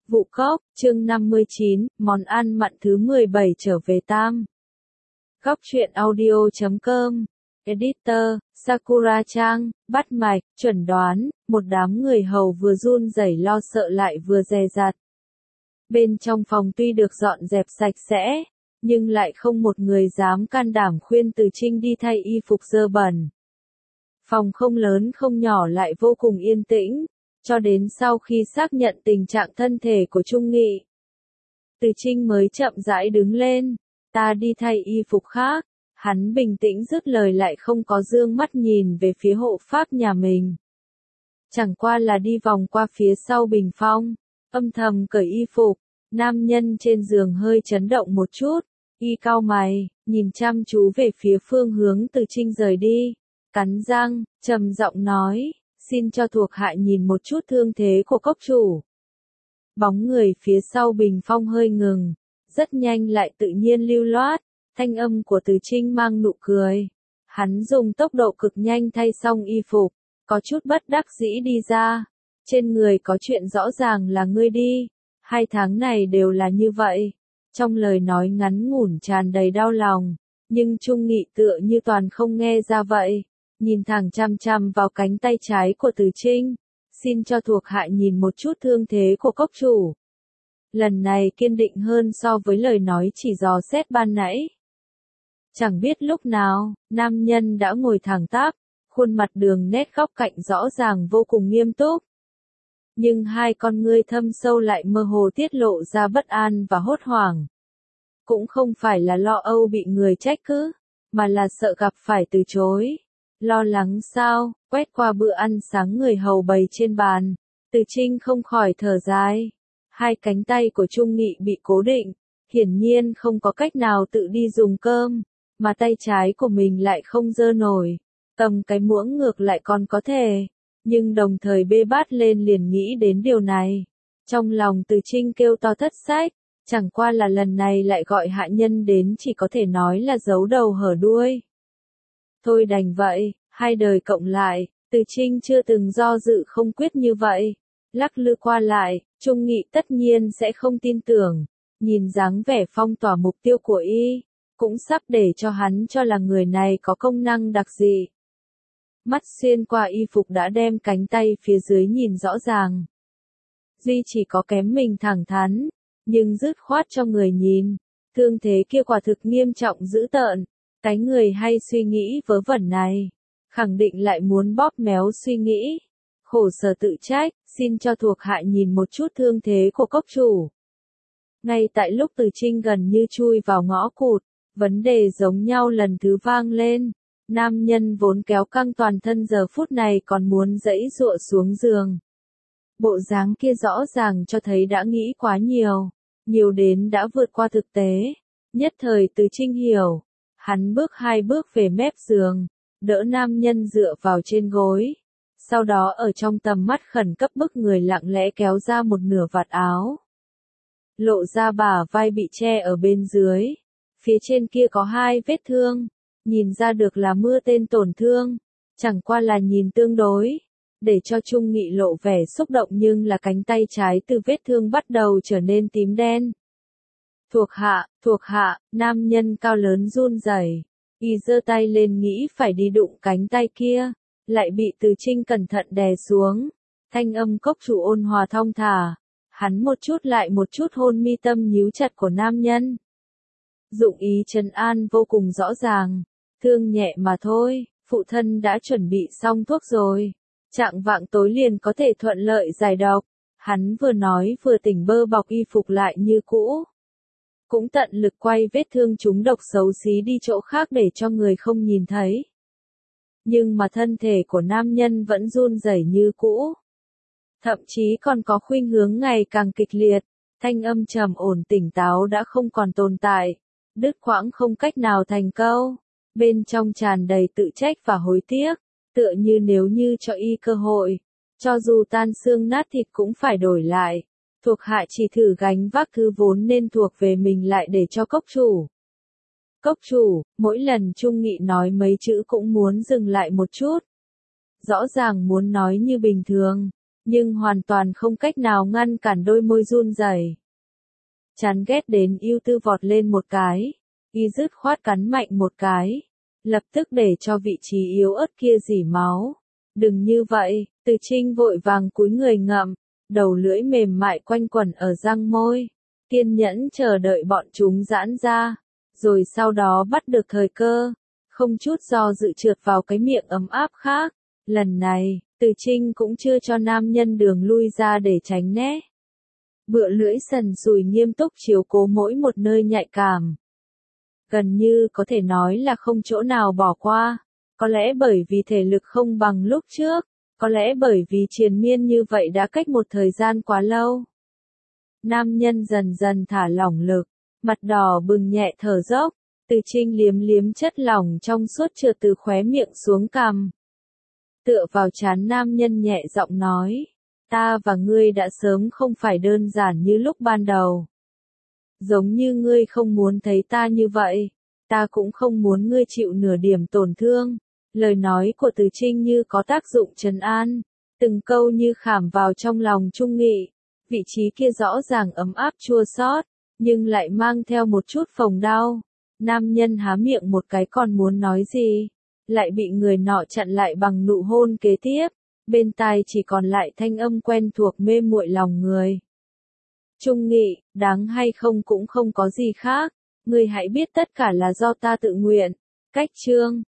Vụ cóc, chương 59, món ăn mặn thứ 17 trở về Tam. Góc truyện audio.com. Editor, Sakura Trang, bắt mạch, chuẩn đoán, một đám người hầu vừa run rẩy lo sợ lại vừa dè dặt. Bên trong phòng tuy được dọn dẹp sạch sẽ, nhưng lại không một người dám can đảm khuyên Từ Trinh đi thay y phục dơ bẩn. Phòng không lớn không nhỏ lại vô cùng yên tĩnh, cho đến sau khi xác nhận tình trạng thân thể của Trung Nghị. Từ Trinh mới chậm rãi đứng lên, ta đi thay y phục khác, hắn bình tĩnh dứt lời lại không có dương mắt nhìn về phía hộ pháp nhà mình. Chẳng qua là đi vòng qua phía sau bình phong, âm thầm cởi y phục, nam nhân trên giường hơi chấn động một chút, y cau mày, nhìn chăm chú về phía phương hướng Từ Trinh rời đi, cắn răng, trầm giọng nói. Xin cho thuộc hạ nhìn một chút thương thế của cốc chủ. Bóng người phía sau bình phong hơi ngừng, rất nhanh lại tự nhiên lưu loát, thanh âm của Từ Trinh mang nụ cười. Hắn dùng tốc độ cực nhanh thay xong y phục, có chút bất đắc dĩ đi ra. Trên người có chuyện rõ ràng là ngươi đi, 2 tháng này đều là như vậy. Trong lời nói ngắn ngủn tràn đầy đau lòng, nhưng Trung Nghị tựa như toàn không nghe ra vậy. Nhìn thẳng chăm chăm vào cánh tay trái của Từ Trinh, xin cho thuộc hạ nhìn một chút thương thế của cốc chủ. Lần này kiên định hơn so với lời nói chỉ dò xét ban nãy. Chẳng biết lúc nào, nam nhân đã ngồi thẳng tắp, khuôn mặt đường nét góc cạnh rõ ràng vô cùng nghiêm túc. Nhưng 2 con ngươi thâm sâu lại mơ hồ tiết lộ ra bất an và hốt hoảng. Cũng không phải là lo âu bị người trách cứ, mà là sợ gặp phải từ chối. Lo lắng sao, quét qua bữa ăn sáng người hầu bày trên bàn, Từ Trinh không khỏi thở dài. 2 cánh tay của Trung Nghị bị cố định, hiển nhiên không có cách nào tự đi dùng cơm, mà tay trái của mình lại không giơ nổi, cầm cái muỗng ngược lại còn có thể, nhưng đồng thời bê bát lên liền nghĩ đến điều này. Trong lòng Từ Trinh kêu to thất sách, chẳng qua là lần này lại gọi hạ nhân đến chỉ có thể nói là giấu đầu hở đuôi. Thôi đành vậy, 2 đời cộng lại, Từ Trinh chưa từng do dự không quyết như vậy. Lắc lư qua lại, Trung Nghị tất nhiên sẽ không tin tưởng, nhìn dáng vẻ phong tỏa mục tiêu của y, cũng sắp để cho hắn cho là người này có công năng đặc dị. Mắt xuyên qua y phục đã đem cánh tay phía dưới nhìn rõ ràng. Duy chỉ có kém mình thẳng thắn, nhưng dứt khoát cho người nhìn, thương thế kia quả thực nghiêm trọng dữ tợn. Cái người hay suy nghĩ vớ vẩn này, khẳng định lại muốn bóp méo suy nghĩ. Khổ sở tự trách, xin cho thuộc hạ nhìn một chút thương thế của cốc chủ. Ngay tại lúc Từ Trinh gần như chui vào ngõ cụt, vấn đề giống nhau lần thứ vang lên. Nam nhân vốn kéo căng toàn thân giờ phút này còn muốn giãy giụa xuống giường. Bộ dáng kia rõ ràng cho thấy đã nghĩ quá nhiều, nhiều đến đã vượt qua thực tế. Nhất thời Từ Trinh hiểu. Hắn bước 2 bước về mép giường, đỡ nam nhân dựa vào trên gối. Sau đó ở trong tầm mắt khẩn cấp bức người lặng lẽ kéo ra một nửa vạt áo. Lộ ra bả vai bị che ở bên dưới. Phía trên kia có 2 vết thương. Nhìn ra được là mưa tên tổn thương. Chẳng qua là nhìn tương đối. Để cho Trung Nghị lộ vẻ xúc động nhưng là cánh tay trái từ vết thương bắt đầu trở nên tím đen. Thuộc hạ, nam nhân cao lớn run rẩy, y giơ tay lên nghĩ phải đi đụng cánh tay kia, lại bị Từ Trinh cẩn thận đè xuống. Thanh âm cốc chủ ôn hòa thong thả, hắn một chút lại một chút hôn mi tâm nhíu chặt của nam nhân. Dụng ý trấn an vô cùng rõ ràng, thương nhẹ mà thôi, phụ thân đã chuẩn bị xong thuốc rồi, chạng vạng tối liền có thể thuận lợi giải độc. Hắn vừa nói vừa tỉnh bơ bọc y phục lại như cũ. Cũng tận lực quay vết thương chúng độc xấu xí đi chỗ khác để cho người không nhìn thấy. Nhưng mà thân thể của nam nhân vẫn run rẩy như cũ. Thậm chí còn có khuynh hướng ngày càng kịch liệt, thanh âm trầm ổn tỉnh táo đã không còn tồn tại, đứt quãng không cách nào thành câu, bên trong tràn đầy tự trách và hối tiếc, tựa như nếu như cho y cơ hội, cho dù tan xương nát thịt cũng phải đổi lại. Thuộc hạ chỉ thử gánh vác thứ vốn nên thuộc về mình lại để cho cốc chủ. Cốc chủ, mỗi lần Trung Nghị nói mấy chữ cũng muốn dừng lại một chút. Rõ ràng muốn nói như bình thường, nhưng hoàn toàn không cách nào ngăn cản đôi môi run rẩy. Chán ghét đến ưu tư vọt lên một cái, y dứt khoát cắn mạnh một cái, lập tức để cho vị trí yếu ớt kia rỉ máu. Đừng như vậy, Từ Trinh vội vàng cúi người ngậm, đầu lưỡi mềm mại quanh quẩn ở răng môi, kiên nhẫn chờ đợi bọn chúng giãn ra, rồi sau đó bắt được thời cơ, không chút do dự trượt vào cái miệng ấm áp khác. Lần này, Từ Trinh cũng chưa cho nam nhân đường lui ra để tránh né. Bựa lưỡi sần sùi nghiêm túc chiếu cố mỗi một nơi nhạy cảm. Gần như có thể nói là không chỗ nào bỏ qua. Có lẽ bởi vì thể lực không bằng lúc trước, có lẽ bởi vì triền miên như vậy đã cách một thời gian quá lâu. Nam nhân dần dần thả lỏng lực, mặt đỏ bừng nhẹ thở dốc, Từ Trinh liếm liếm chất lỏng trong suốt trượt từ khóe miệng xuống cằm. Tựa vào trán nam nhân nhẹ giọng nói, ta và ngươi đã sớm không phải đơn giản như lúc ban đầu. Giống như ngươi không muốn thấy ta như vậy, ta cũng không muốn ngươi chịu nửa điểm tổn thương. Lời nói của Từ Trinh như có tác dụng trấn an, từng câu như khảm vào trong lòng Trung Nghị. Vị trí kia rõ ràng ấm áp chua xót, nhưng lại mang theo một chút phồng đau. Nam nhân há miệng một cái còn muốn nói gì, lại bị người nọ chặn lại bằng nụ hôn kế tiếp. Bên tai chỉ còn lại thanh âm quen thuộc mê muội lòng người. Trung Nghị, đáng hay không cũng không có gì khác, ngươi hãy biết tất cả là do ta tự nguyện. Cách chương